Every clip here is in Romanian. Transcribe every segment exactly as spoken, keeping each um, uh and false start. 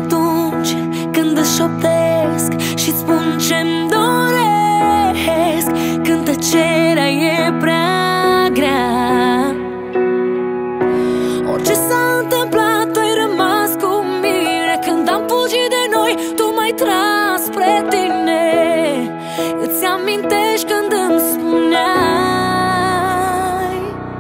atunci când îți șoptesc și-ți spun ce-mi doresc, când tăcerea e prea grea. Orice s-a întâmplat, tu ai rămas cu mine. Când am fugit de noi, tu m-ai tras spre tine. Îți amintești când îmi spuneai: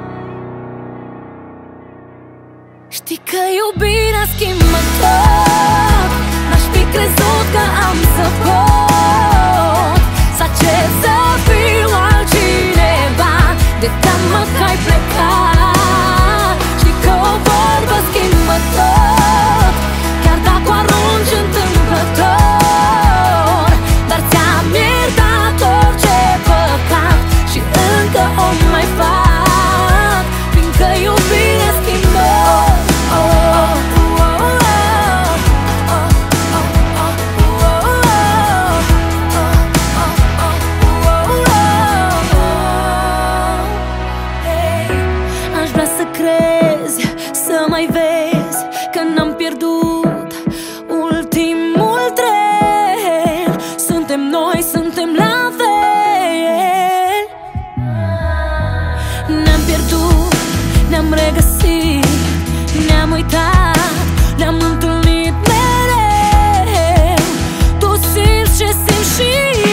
știi că iubirea schimbă tot. N-aș fi crezut că am să pot să cer să fiu altcineva, de teamă că ai plecat. Știi că o vorbă schimbă tot, chiar dacă o arunci întâmplător. Dar ți-am iertat orice păcat și încă o mai fac, fiindcă iubirea schimbă. Să mai vezi că n-am pierdut ultimul tren. Suntem noi, suntem la fel. Ne-am pierdut, ne-am regăsit, ne-am uitat, ne-am întâlnit mereu. Tu simți ce simt și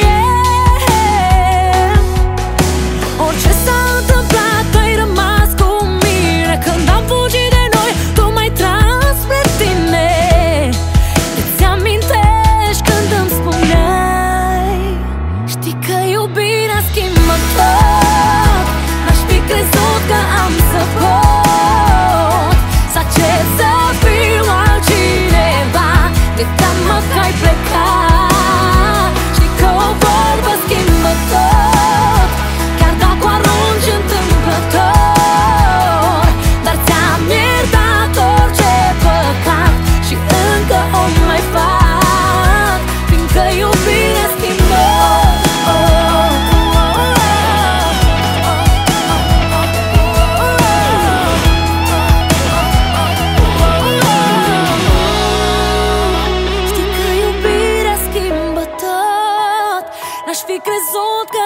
eu. Orice s-a întâmplat, tu ai rămas cu mine. Când am fugit de noi, tu m-ai tras spre tine. Îți amintești când îmi spuneai: știi că iubirea schimbă tot. N-aș fi crezut că am să pot să cer să fiu altcineva, de teamă că ai plecat. Știi că o vorbă schimbă tot, chiar dacă o arunci întâmplător. Dar ți-am iertat orice păcat și încă o mai fac, fiindcă iubirea schimbă. Știi că iubirea schimbă tot. N-aș fi crezut că